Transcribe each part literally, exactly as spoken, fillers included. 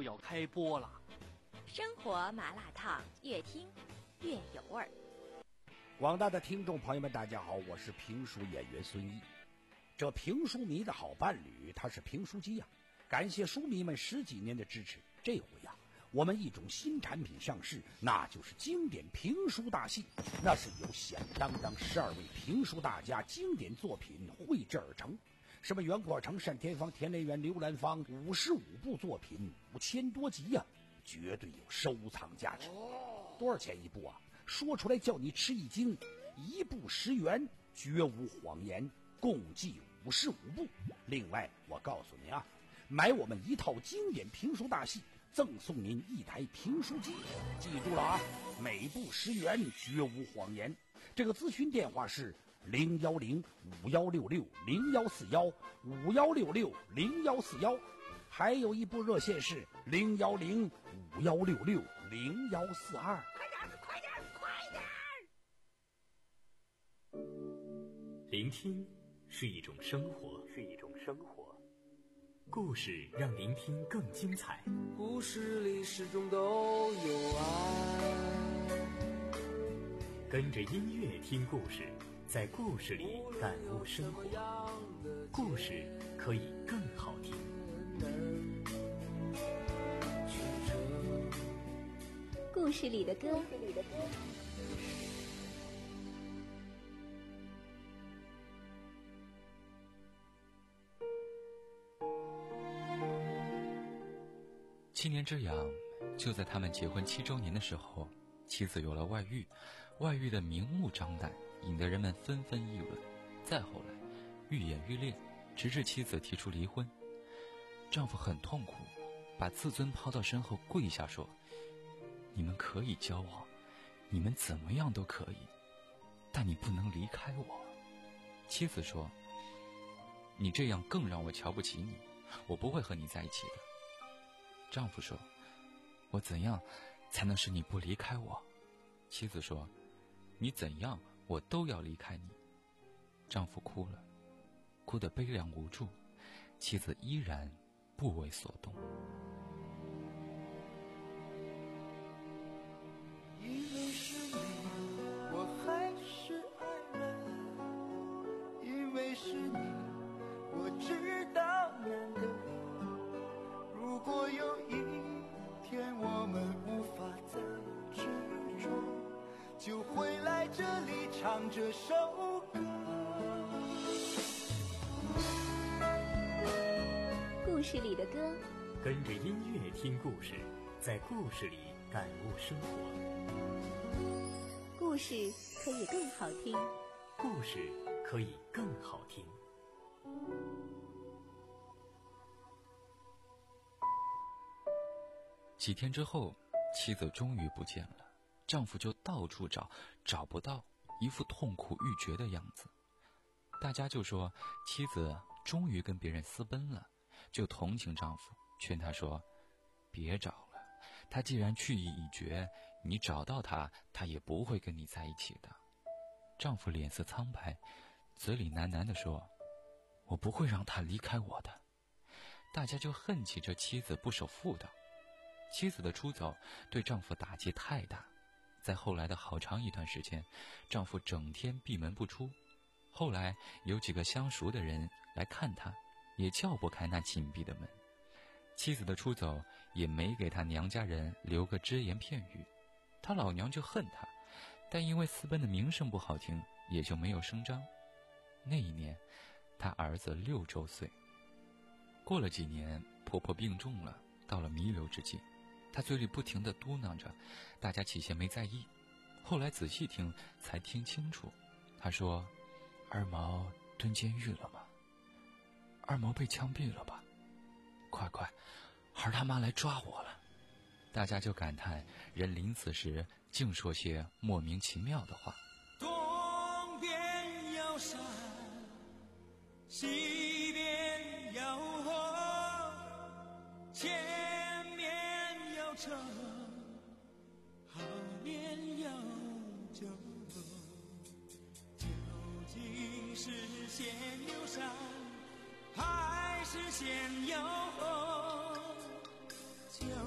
就要开播了。 生活麻辣烫，越听越有味儿。 广大的听众朋友们，大家好，我是评书演员孙毅。这评书迷的好伴侣，他是评书机呀、啊。感谢书迷们十几年的支持，这回呀、啊，我们一种新产品上市，那就是经典评书大戏。那是由响当当十二位评书大家经典作品绘制而成。什么袁阔成、单田芳、田连元、刘兰芳，五十五部作品，五千多集呀、啊，绝对有收藏价值。多少钱一部啊？说出来叫你吃一惊，一部十元，绝无谎言，共计五十五部。另外，我告诉你啊，买我们一套经典评书大戏，赠送您一台评书机。记住了啊，每部十元，绝无谎言。这个咨询电话是零幺零五幺六六零幺四幺五幺六六零幺四幺，还有一部热线是零幺零五幺六六零幺四二。 快点，快点，快点！ 聆听是一种生活，是一种生活。故事让聆听更精彩。 故事里始终都有爱。 跟着音乐听故事，在故事里感悟生活。故事可以更好听。 故事里的歌。 七年之痒，就在他们结婚七周年的时候，妻子有了外遇，外遇的明目张胆，引得人们纷纷议论。再后来，愈演愈烈，直至妻子提出离婚。丈夫很痛苦，把自尊抛到身后，跪下说：“你们可以交往，你们怎么样都可以，但你不能离开我。”妻子说：“你这样更让我瞧不起你，我不会和你在一起的。”丈夫说：“我怎样才能使你不离开我？”妻子说：“你怎样我都要离开你。”丈夫哭了，哭得悲凉无助，妻子依然不为所动。 因为是你，我还是爱人；因为是你，我知道难得。如果有一天我们无法再执着，就会来这里唱这首歌。 故事里的歌， 跟着音乐听故事，在故事里感悟生活。 故事可以更好听。 故事可以更好听。 几天之后，妻子终于不见了，丈夫就到处找，找不到，一副痛苦欲绝的样子。大家就说妻子终于跟别人私奔了，就同情丈夫，劝他说：“别找了，他既然去意已决，你找到他，他也不会跟你在一起的。”丈夫脸色苍白，嘴里喃喃地说：“我不会让他离开我的。”大家就恨起这妻子不守妇道。妻子的出走对丈夫打击太大，在后来的好长一段时间，丈夫整天闭门不出。后来有几个相熟的人来看他，也撬不开那紧闭的门。妻子的出走也没给他娘家人留个只言片语，他老娘就恨他，但因为私奔的名声不好听，也就没有声张。那一年他儿子六周岁。过了几年，婆婆病重了，到了弥留之际，他嘴里不停地嘟囔着，大家起先没在意，后来仔细听才听清楚。他说：“二毛蹲监狱了吗？二毛被枪毙了吧？快快，孩他妈来抓我了！”大家就感叹人临死时净说些莫名其妙的话。 东边有山，西边有河，前面有车，后面有酒，究竟是先有山还是先有河？究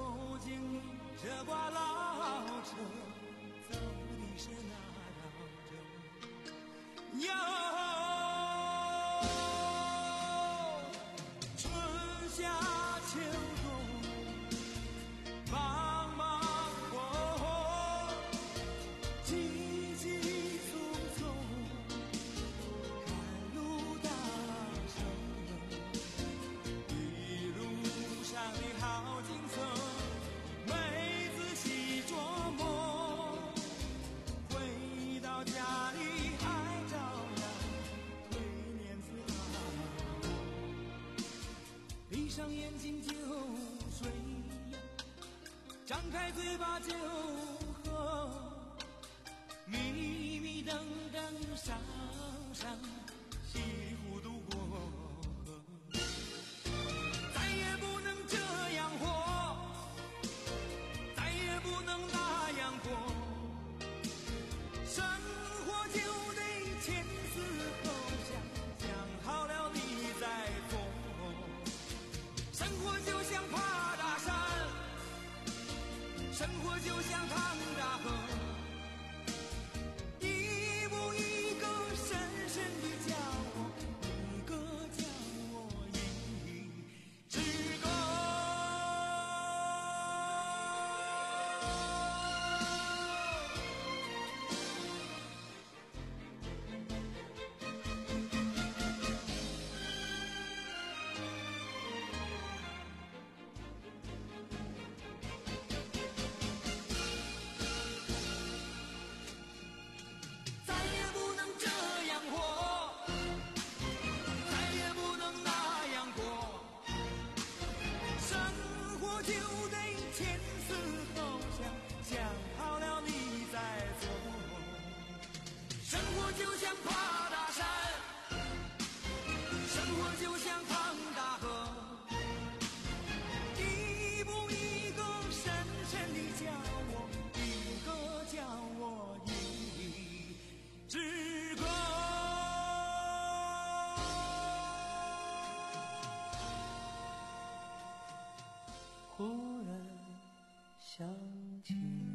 上眼睛就睡，张开嘴巴就喝，迷迷瞪瞪上上稀里糊涂过河，再也不能这样活，再也不能那样过，生活就得前思后想，想好了你再做，生活就像爬大山，生活就像趟大河，一步一个深深的叫我，一个叫我一只歌。再也不能这样活，再也不能那样过，生活就得前思后想，想好了你再做，生活就像爬大山，生活就像趟大河，一步一个深深地叫我，一个叫我一只歌。忽然想起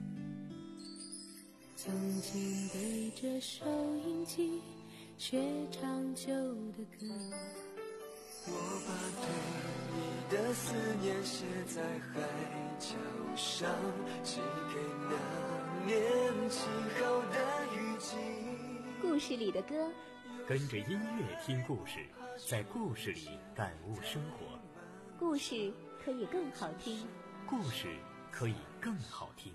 曾经对着收音机学唱旧的歌， 我把对你的思念写在海角上，寄给那年起好的雨季。 故事里的歌， 跟着音乐听故事，在故事里感悟生活。 故事可以更好听。 故事可以更好听。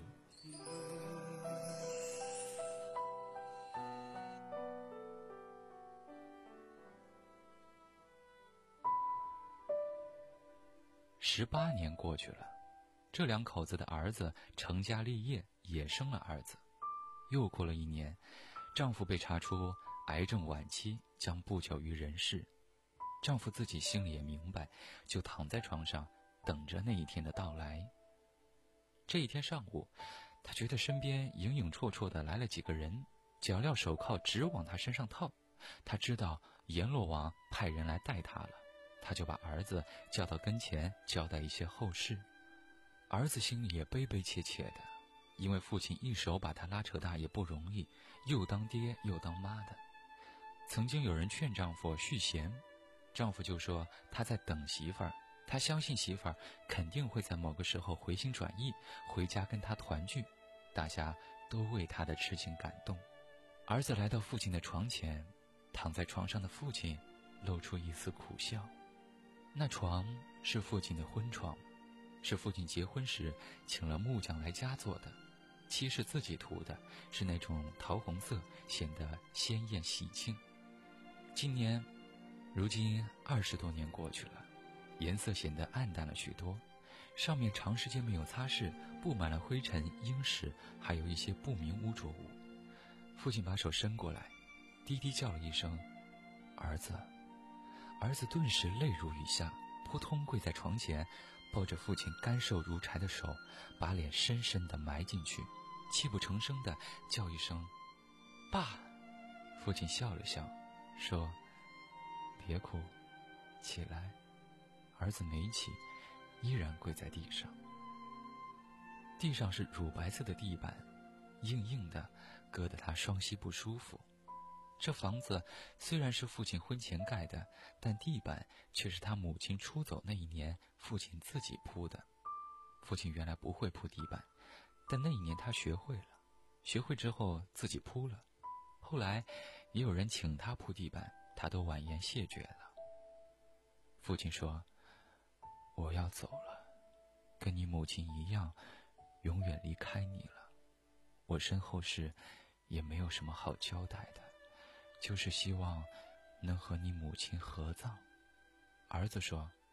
十八年过去了，这两口子的儿子成家立业，也生了儿子。又过了一年，丈夫被查出癌症晚期，将不久于人世。丈夫自己心里也明白，就躺在床上等着那一天的到来。这一天上午，他觉得身边影影绰绰的来了几个人，脚镣手铐直往他身上套。他知道阎罗王派人来带他了，他就把儿子叫到跟前，交代一些后事。儿子心里也悲悲切切的，因为父亲一手把他拉扯大也不容易，又当爹又当妈的。曾经有人劝丈夫续弦，丈夫就说他在等媳妇儿，他相信媳妇儿肯定会在某个时候回心转意，回家跟他团聚。大家都为他的痴情感动。儿子来到父亲的床前，躺在床上的父亲露出一丝苦笑。那床是父亲的婚床，是父亲结婚时请了木匠来家做的，漆是自己涂的，是那种桃红色，显得鲜艳喜庆。今年如今二十多年过去了，颜色显得暗淡了许多，上面长时间没有擦拭，布满了灰尘、鹰屎，还有一些不明污浊物。父亲把手伸过来，低低叫了一声儿子。儿子顿时泪如雨下，扑通跪在床前，抱着父亲干瘦如柴的手，把脸深深地埋进去，泣不成声地叫一声爸。父亲笑了笑说别哭，起来。儿子没起，依然跪在地上。地上是乳白色的地板，硬硬的，硌得他双膝不舒服。这房子虽然是父亲婚前盖的，但地板却是他母亲出走那一年父亲自己铺的。父亲原来不会铺地板，但那一年他学会了，学会之后自己铺了。后来也有人请他铺地板，他都婉言谢绝了。父亲说我要走了，跟你母亲一样，永远离开你了。我身后事也没有什么好交代的，就是希望能和你母亲合葬。儿子说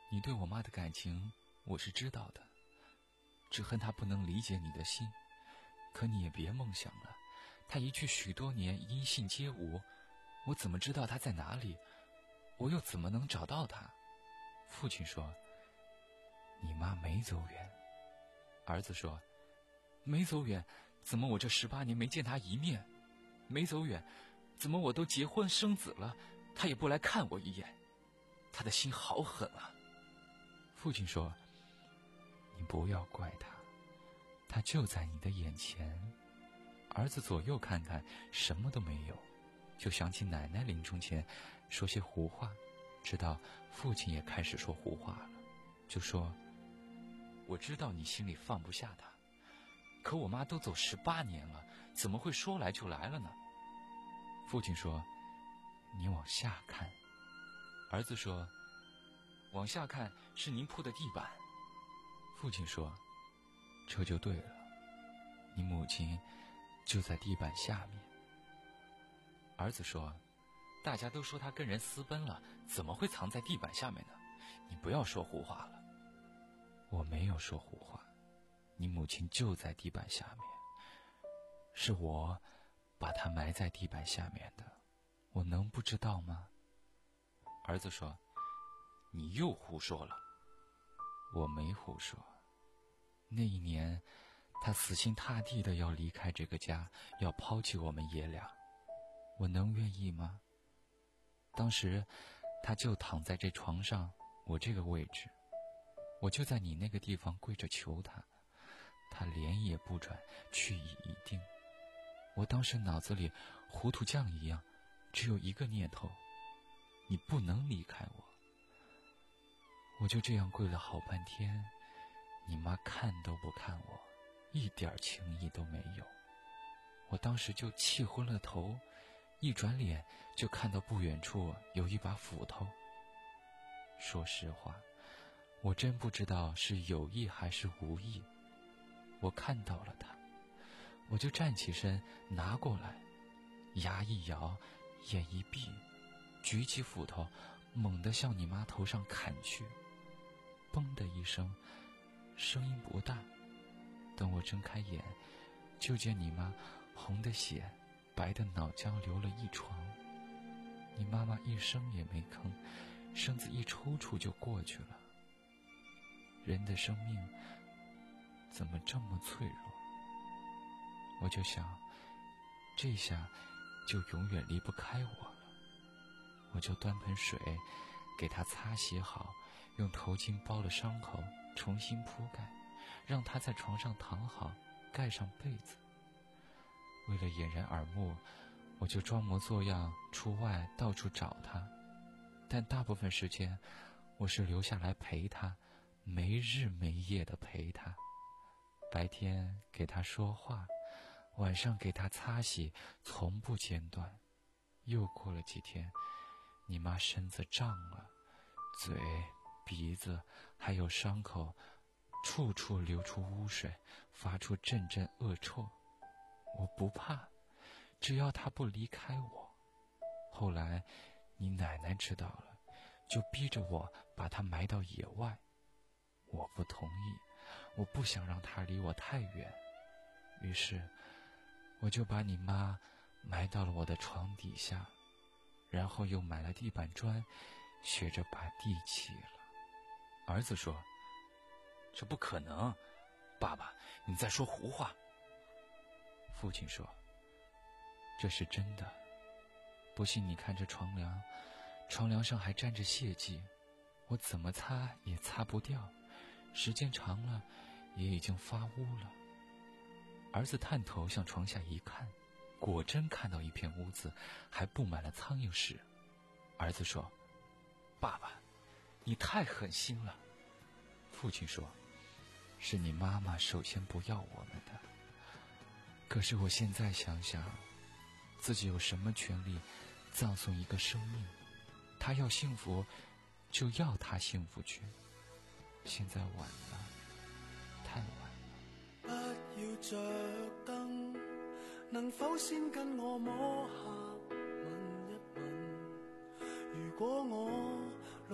你对我妈的感情我是知道的，只恨她不能理解你的心。可你也别梦想了，她一去许多年音信皆无，我怎么知道她在哪里？我又怎么能找到她？父亲说，你妈没走远。儿子说，没走远，怎么我这十八年没见她一面？没走远，怎么我都结婚生子了，她也不来看我一眼？她的心好狠啊！父亲说，你不要怪她，她就在你的眼前。儿子左右看看，什么都没有，就想起奶奶临终前说些胡话，知道父亲也开始说胡话了，就说，我知道你心里放不下她，可我妈都走十八年了，怎么会说来就来了呢？父亲说，你往下看。儿子说，往下看是您铺的地板。父亲说，这就对了，你母亲就在地板下面。儿子说，大家都说她跟人私奔了，怎么会藏在地板下面呢？你不要说胡话了。我没有说胡话，你母亲就在地板下面，是我把她埋在地板下面的，我能不知道吗？儿子说，你又胡说了。我没胡说。那一年他死心塌地的要离开这个家，要抛弃我们爷俩，我能愿意吗？当时他就躺在这床上，我这个位置，我就在你那个地方跪着求他，他脸也不转，去意已定。我当时脑子里糊涂酱一样，只有一个念头，你不能离开我。我就这样跪了好半天，你妈看都不看我，一点情意都没有。我当时就气昏了头，一转脸就看到不远处有一把斧头。说实话，我真不知道是有意还是无意。我看到了他，我就站起身拿过来，牙一咬，眼一闭，举起斧头，猛地向你妈头上砍去。嘣的一声，声音不大。等我睁开眼，就见你妈红的血，白的脑浆流了一床。你妈妈一声也没吭，身子一抽搐就过去了。人的生命怎么这么脆弱？我就想，这下就永远离不开我了。我就端盆水给她擦洗好，用头巾包了伤口，重新铺盖，让她在床上躺好，盖上被子。为了掩人耳目，我就装模作样出外到处找她，但大部分时间我是留下来陪她，没日没夜地陪她。白天给她说话，晚上给她擦洗，从不间断。又过了几天，你妈身子胀了，嘴、鼻子还有伤口，处处流出污水，发出阵阵恶臭。我不怕，只要她不离开我。后来你奶奶知道了，就逼着我把她埋到野外。我不同意，我不想让她离我太远。于是我就把你妈埋到了我的床底下，然后又买了地板砖，学着把地砌了。儿子说，这不可能，爸爸，你在说胡话。父亲说，这是真的。不信你看这床梁，床梁上还沾着血迹，我怎么擦也擦不掉，时间长了也已经发污了。儿子探头向床下一看，果真看到一片污渍，还布满了苍蝇屎。儿子说，爸爸，你太狠心了。父亲说，是你妈妈首先不要我们的。可是我现在想想，自己有什么权利葬送一个生命？他要幸福，就要他幸福去。现在晚了，太晚了。 不要着燈，能否先跟我摸下吻一吻？如果我路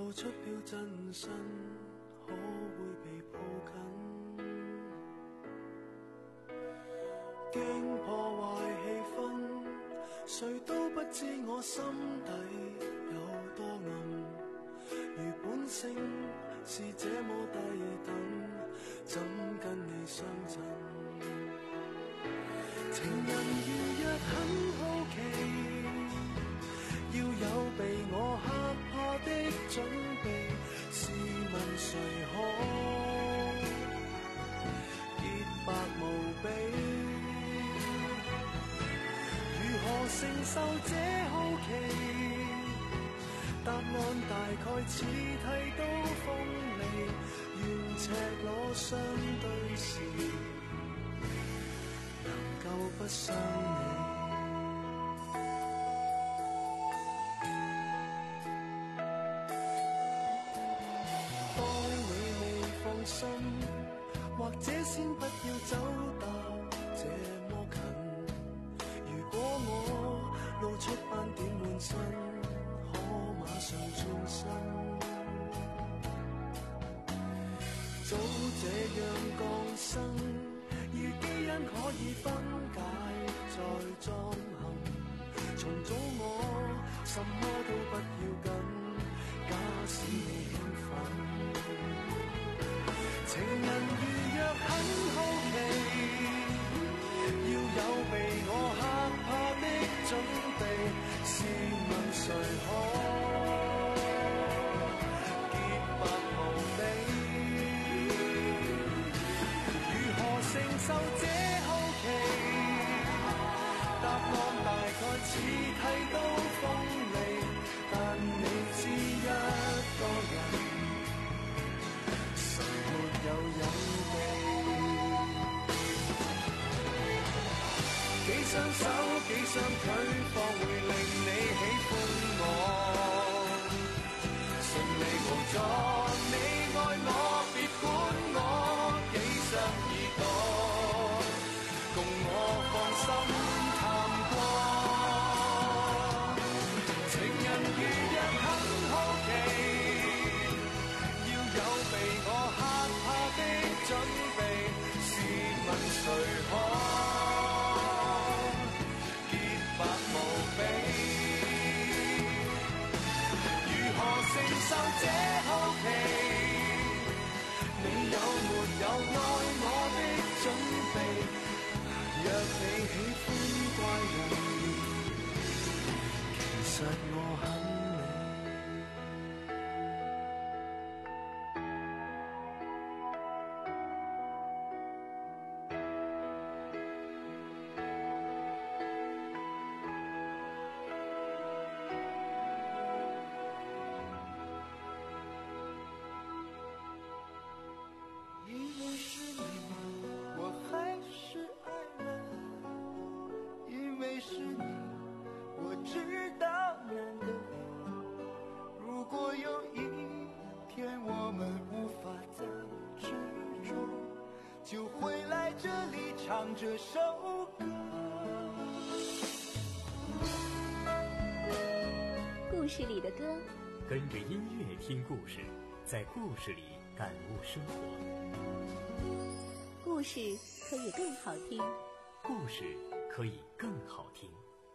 露出了真身，可會被抱緊？驚破壞氣氛，誰都不知我心底有多暗。如本性是這麼低等，怎跟你相襯？情人如若很好奇，要有被我嚇怕的準備，試問誰可潔白無比？如何承受這好奇？答案大概似剃刀鋒利，願赤裸相對時，能夠不傷你。心或者先不要走到這麼近，如果我露出斑點滿身，可馬上轉身。早這樣降生，如基因可以分解再裝嵌，重組我什麼都不要緊，假使你興奮。情人如若很好奇，要有被我嚇怕的準備，試問誰可潔白無比？如何承受這好奇？答案大概似剃刀鋒利，但你知一個人有隱秘，幾雙手幾雙腿方會令你喜歡我，順利無阻你愛我，別管我幾雙耳朵，共我放心探過。情人如若很好奇，要有被我嚇的準備，試問誰可潔白無比？如何承受這好奇？你有沒有愛我的準備？若你喜歡怪人，其實我很就会来这里唱这首歌。 故事里的歌， 跟着音乐听故事，在故事里感悟生活。 故事可以更好听， 故事可以更好听。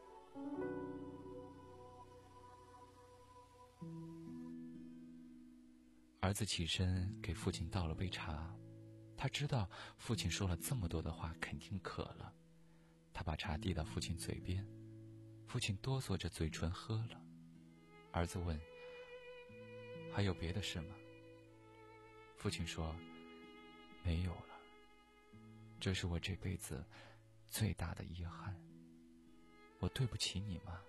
儿子起身给父亲倒了杯茶，他知道父亲说了这么多的话肯定渴了，他把茶递到父亲嘴边，父亲哆嗦着嘴唇喝了。儿子问：还有别的事吗？父亲说：没有了，这是我这辈子最大的遗憾。我对不起你吗？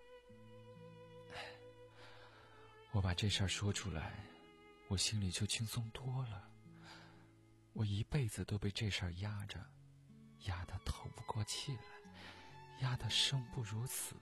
我把这事儿说出来，我心里就轻松多了。我一辈子都被这事儿压着，压得透不过气来，压得生不如死。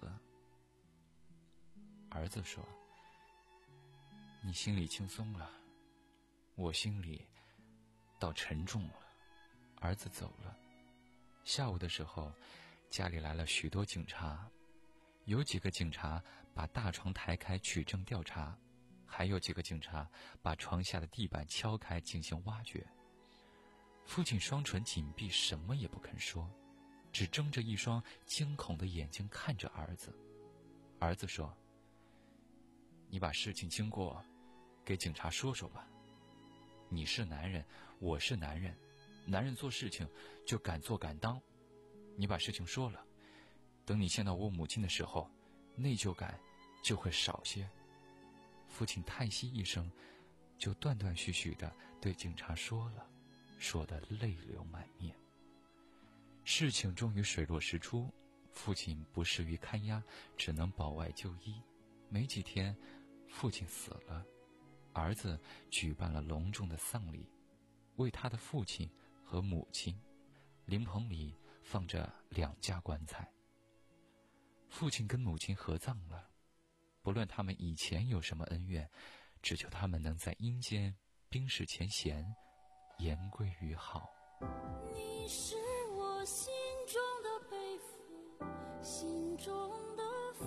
儿子说：你心里轻松了，我心里倒沉重了。儿子走了，下午的时候，家里来了许多警察，有几个警察把大床抬开取证调查， 还有几个警察把床下的地板敲开进行挖掘。父亲双唇紧闭，什么也不肯说，只睁着一双惊恐的眼睛看着儿子。儿子说：“你把事情经过给警察说说吧。你是男人，我是男人，男人做事情就敢做敢当。你把事情说了，等你见到我母亲的时候，内疚感就会少些。”父亲叹息一声，就断断续续地对警察说了，说得泪流满面。事情终于水落石出，父亲不适于看押，只能保外就医。没几天，父亲死了，儿子举办了隆重的丧礼，为他的父亲和母亲。灵棚里放着两架棺材。父亲跟母亲合葬了，不论他们以前有什么恩怨，只求他们能在阴间冰释前嫌，言归于好。 你是我心中的背负，心中的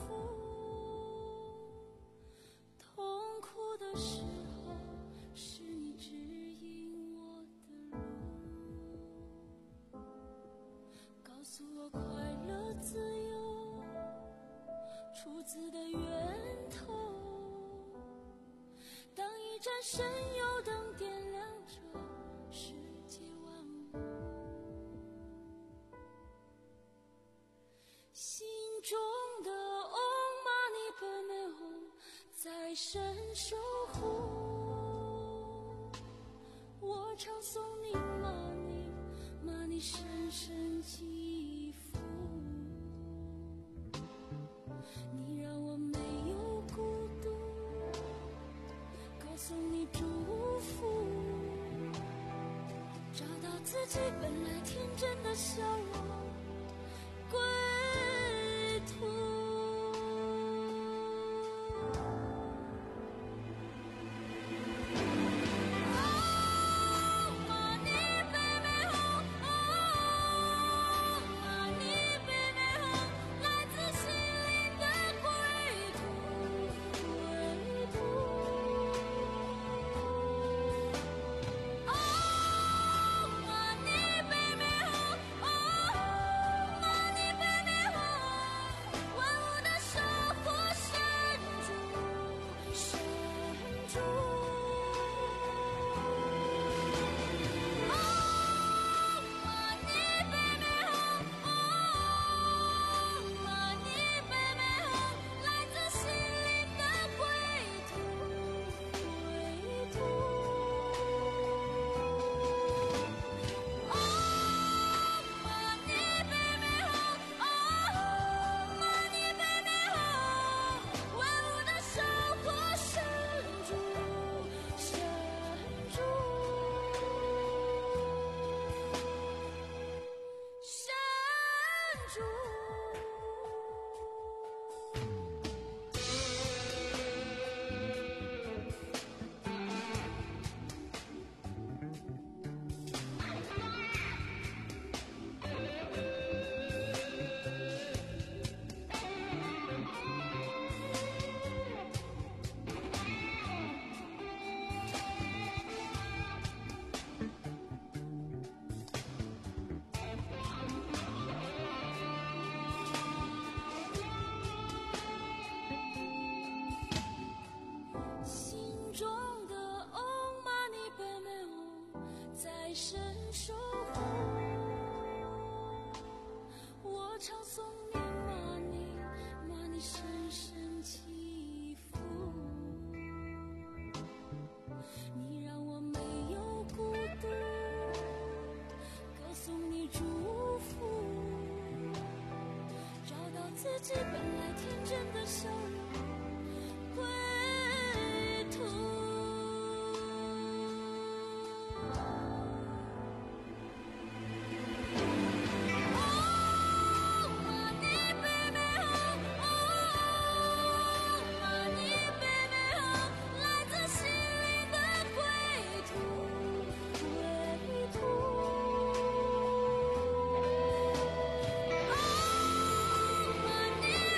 负，痛苦的时候是你指引我的路，告诉我快乐自由出自的源头。当一盏神油灯点亮着世界万物，心中的 Om Mani Padme Hum 在深守护，我唱诵你 Mani Mani 深深祈福，你让我没有孤独，告诉你祝福，找到自己本来天真的笑容，归途。深守护，我唱诵你 Mani Mani 深深祈福，你让我没有孤独，歌颂你祝福，找到自己本来天真的笑容，归途。 Oh,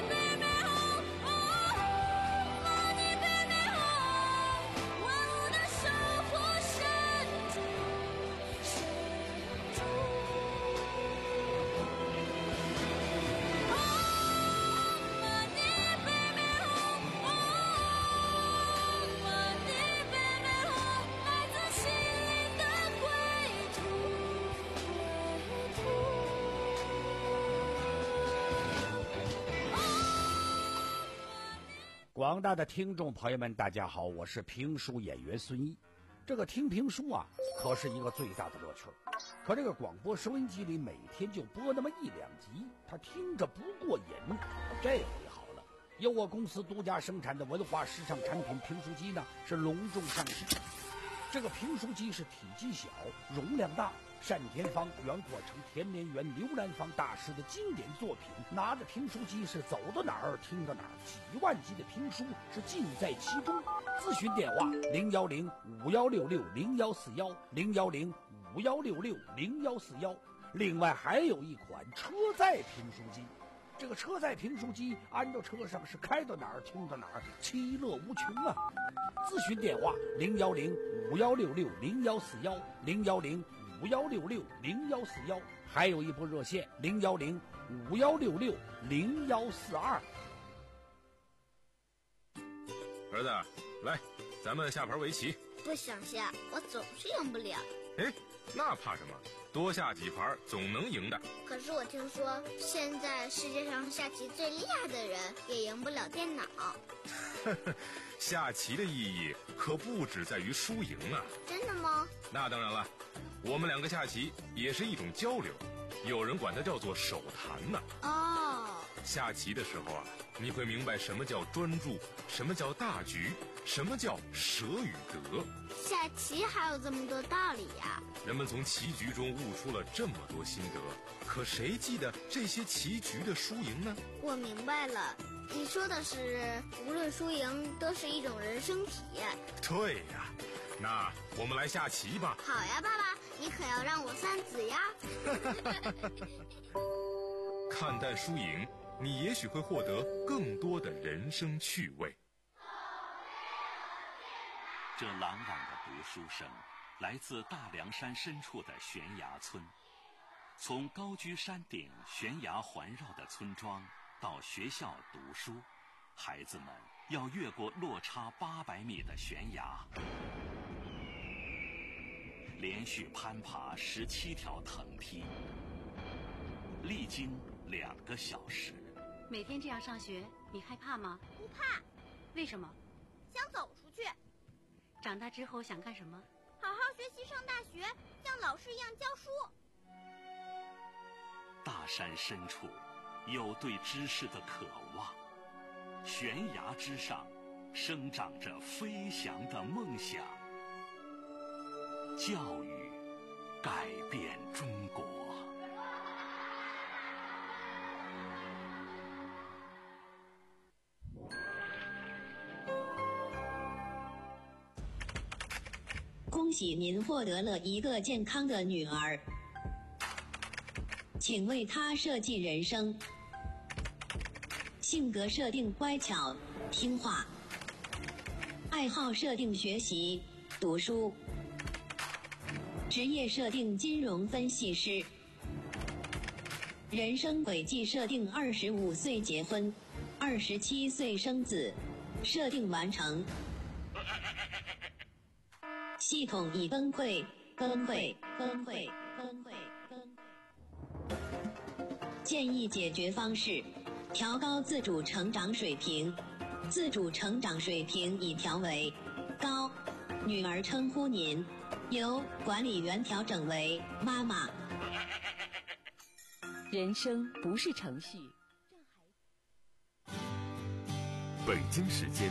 广大的听众朋友们，大家好，我是评书演员孙毅。这个听评书啊，可是一个最大的乐趣。可这个广播收音机里每天就播那么一两集，他听着不过瘾。这回好了，由我公司独家生产的文化时尚产品评书机呢，是隆重上市。这个评书机是体积小，容量大，单田芳、袁国成、田连元、刘兰芳大师的经典作品，拿着评书机是走到哪儿听到哪儿，几万集的评书是尽在其中。咨询电话零幺零五幺六六零幺四幺零幺零五幺六六零幺四幺。另外还有一款车载评书机，这个车载评书机安到车上是开到哪儿听到哪儿，其乐无穷啊！咨询电话零幺零五幺六六零幺四幺零幺零五幺六六零幺四幺，还有一部热线零幺零五幺六六零幺四二。 儿子，来，咱们下盘围棋。 不想下，我总是赢不了。 哎，那怕什么？多下几盘总能赢的。 可是我听说，现在世界上下棋最厉害的人也赢不了电脑。 下棋的意义可不只在于输赢啊！ 真的吗？ 那当然了，我们两个下棋也是一种交流，有人管它叫做手谈呢。 哦， 下棋的时候啊，你会明白什么叫专注，什么叫大局，什么叫舍与得。 下棋还有这么多道理呀！ 人们从棋局中悟出了这么多心得，可谁记得这些棋局的输赢呢？ 我明白了，你说的是无论输赢都是一种人生体验。 对呀，那我们来下棋吧。 好呀，爸爸，你可要让我三子呀。 看淡输赢，你也许会获得更多的人生趣味。 这朗朗的读书声来自大凉山深处的悬崖村。从高居山顶、悬崖环绕的村庄到学校读书，孩子们要越过落差八百米的悬崖，连续攀爬十七条藤梯，历经两个小时。 每天这样上学，你害怕吗？ 不怕。 为什么？ 想走出去。 长大之后想干什么？ 好好学习，上大学，像老师一样教书。 大山深处有对知识的渴望，悬崖之上生长着飞翔的梦想。教育改变中国。 恭喜您获得了一个健康的女儿，请为她设计人生。性格设定乖巧听话，爱好设定学习读书，职业设定金融分析师，人生轨迹设定二十五岁结婚，二十七岁生子，设定完成。系统已崩溃，崩溃，崩溃，崩溃，崩溃。建议解决方式：调高自主成长水平。自主成长水平已调为高，女儿称呼您，由管理员调整为妈妈。 人生不是程序。 北京时间